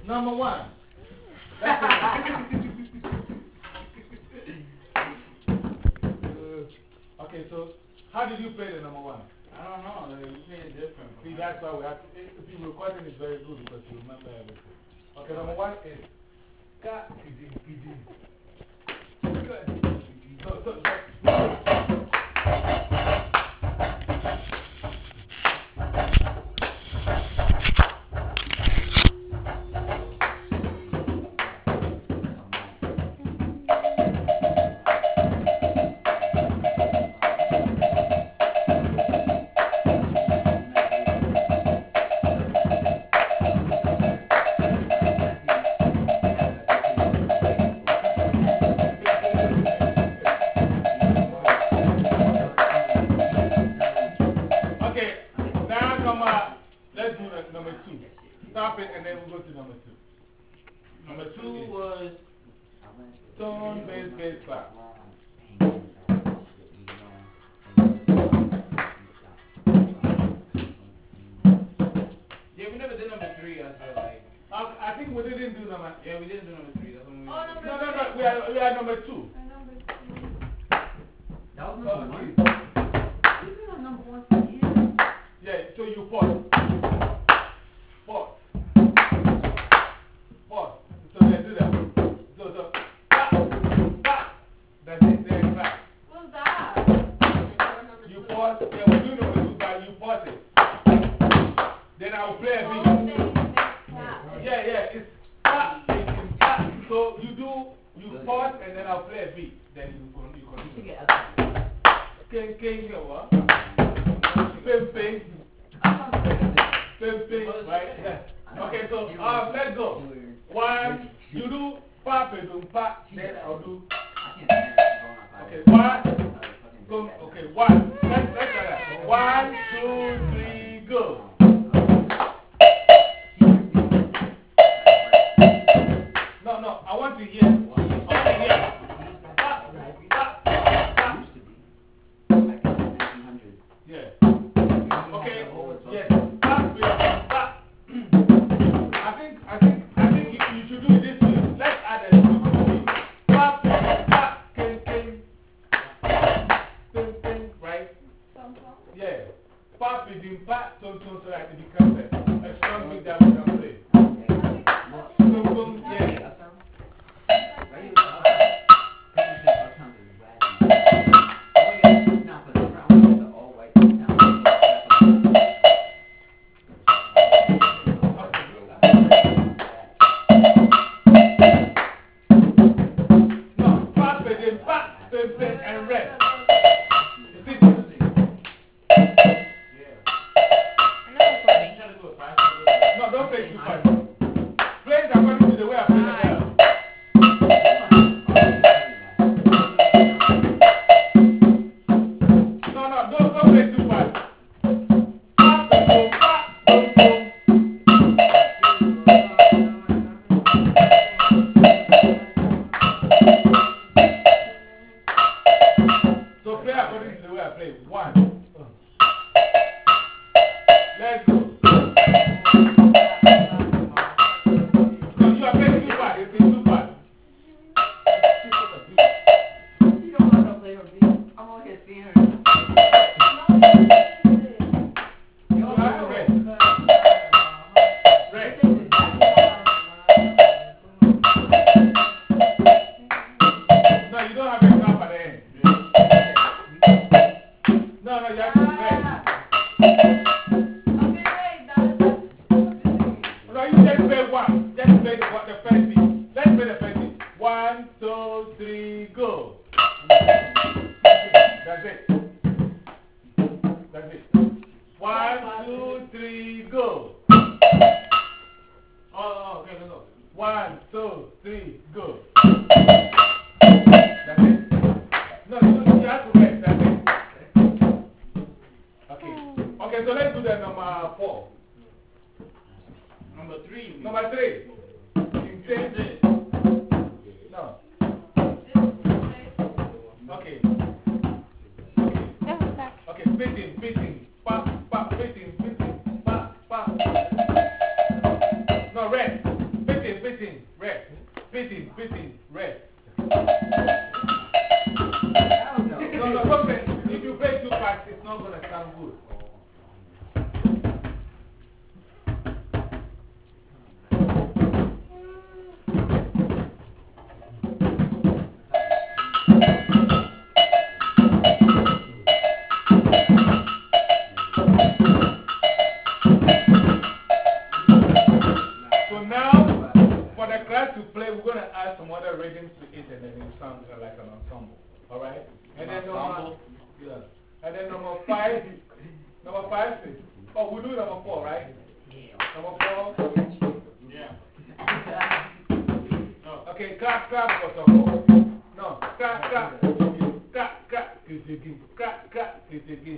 Number 1. Okay, so how did you play the number 1? I don't know. You play it different. See, that's why we have to. If you recording is very good because you remember everything. Okay, number 1 is Ka Kidi Kidi. Good. So. Let's do number 2. Stop it and then we'll go to number 2. Number 2 was tone, bass, clap. Yeah, we never did number 3, I feel like. I think we didn't do number. Yeah, we didn't do number 3. That's when we no, we are number 2. That was number 1. You've been on number 1 for years. Yeah, so you pause. Pause. Pause. So let's do that. So, clap, clap. That's it, then clap. What's that? You pause. Yeah, we'll do number 2, but you pause it. Then I'll play a beat. Yeah, it's clap, it's clap. So you pause and then I'll play a beat. Then you continue. King, what? Ping, right? Yeah. Okay, so let's go. 1, you do pa, then I'll do. Okay, 1. Go. Okay, 1. Let's try that. 1, 2, 3, go. No, I want to hear. Yeah. Okay. Yes. I think you should do it this way. Let's add a right? Yeah. Pop is in pat, so that it becomes a strong beat that we can play. Yeah. And rest. You see this? No, don't play too fast. Play it according to the way I play it. No, don't play too fast. So play according to the way I play. 1. Let's go. No, you are playing too fast. It's too fast. You don't know how to play her beat. I'm over here seeing her. You have to rest. Rest. No, you don't have a clap at the end. No, you have to rest. No, you just play 1. Just play the first beat. Let's play the first beat. 1, 2, 3, go. That's it. That's it. 1, 2, 3, go. Oh, okay, go. 1, 2, 3, go. That's it. No, you have to rest. That's it. Okay, so let's do the number 4. Number 3. Number 3. Same thing. No. Okay. Okay, fitting. Pop, fitting. Pop. No, rest. Fitting. the class you play, we're going to add some other rhythms to it and then it sounds like an ensemble. Alright? And then yeah. And then number five is, oh, we do number 4, right? Number 4? Yeah. Okay, clap, clap for some. No, clap, clap. Clap, clap, it's again. Clap, clap, it's again.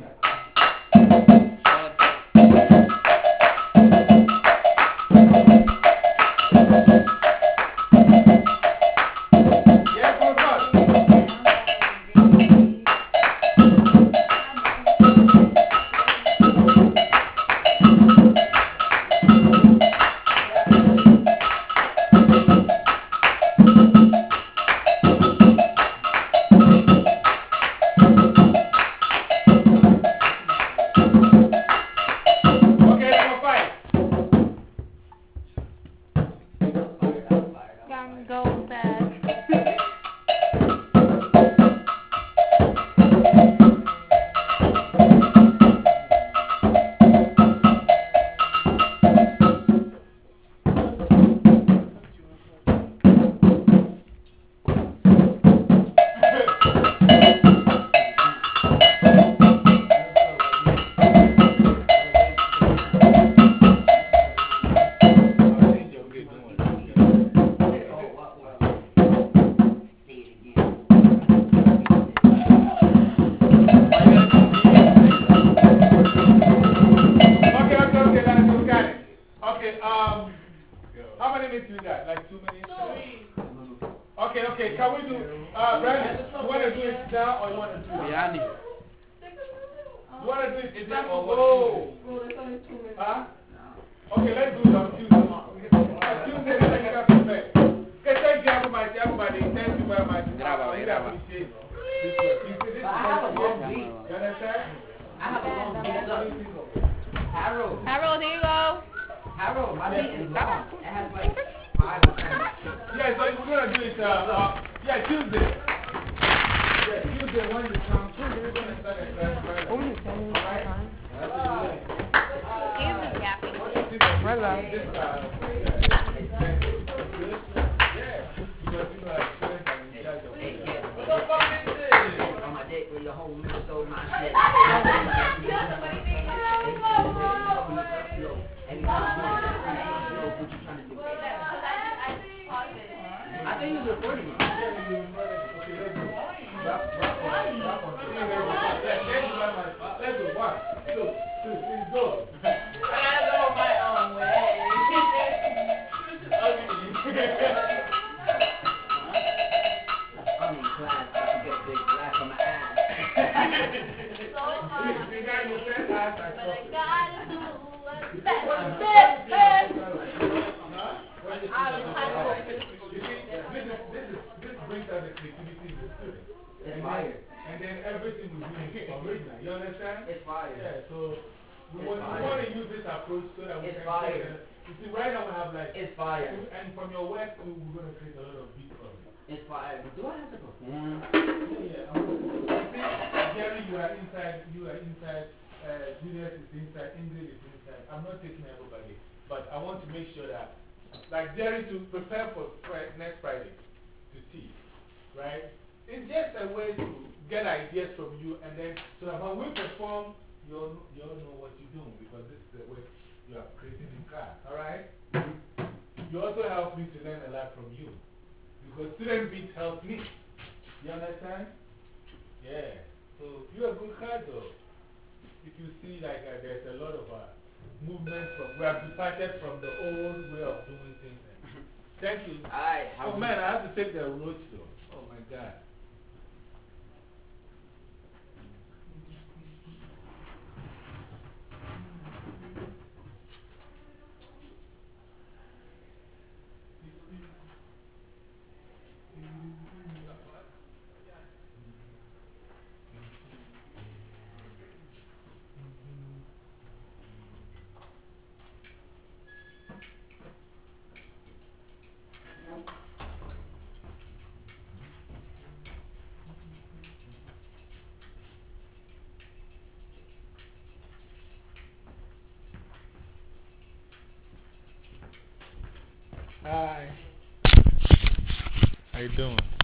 How many minutes you got? Like 2 minutes? 3. Okay, okay. Can we do, Brandon, you want to do it now or you want to do it? Yeah, You want to do it today or what? Oh, there's only 2 minutes. Huh? Okay, let's do it on Tuesday. Tuesday, then you can prepare. Okay, thank you, everybody. Thank you very much. I really appreciate it. I have a long week. You understand? I have a long week. Harold. Harold, here you go. Harold, my meeting is long. It has like 5 or 10. Yeah, so we're going to do it, yeah, Tuesday. Yeah, Tuesday when you come, we're going to start at 7:30. Alright? He was yapping. On my dick with your whole middle soul, my shit. I think he was recording it. Let's go. 1, 2, 3, go. I gotta go my own way. I'm in class, I can get a big black on my ass. This brings out the creativity in the student. It's fire. And then everything we do is original. You understand? It's fire. Yeah, so we want to use this approach so that we It's can fire. You see, right now we have like. It's fire. And from your work too, we're going to create a lot of beat from it. It's fire. Do I have to perform? Yeah. You see, Jerry, you are inside. Julius is inside. Ingrid is inside. I'm not taking everybody. But I want to make sure that, like Jerry, to prepare for next Friday to teach, right? It's just a way to get ideas from you, and then so that when we perform, you'll know what you're doing because this is the way you are creating in class, alright? You also help me to learn a lot from you because student beats help me. You understand? Yeah. So you're a good card though. If you see, like, there's a lot of movement from, we have departed from the old way of doing things. Thank you. Oh man, I have to take the road though. Oh my God. Hi. How you doing?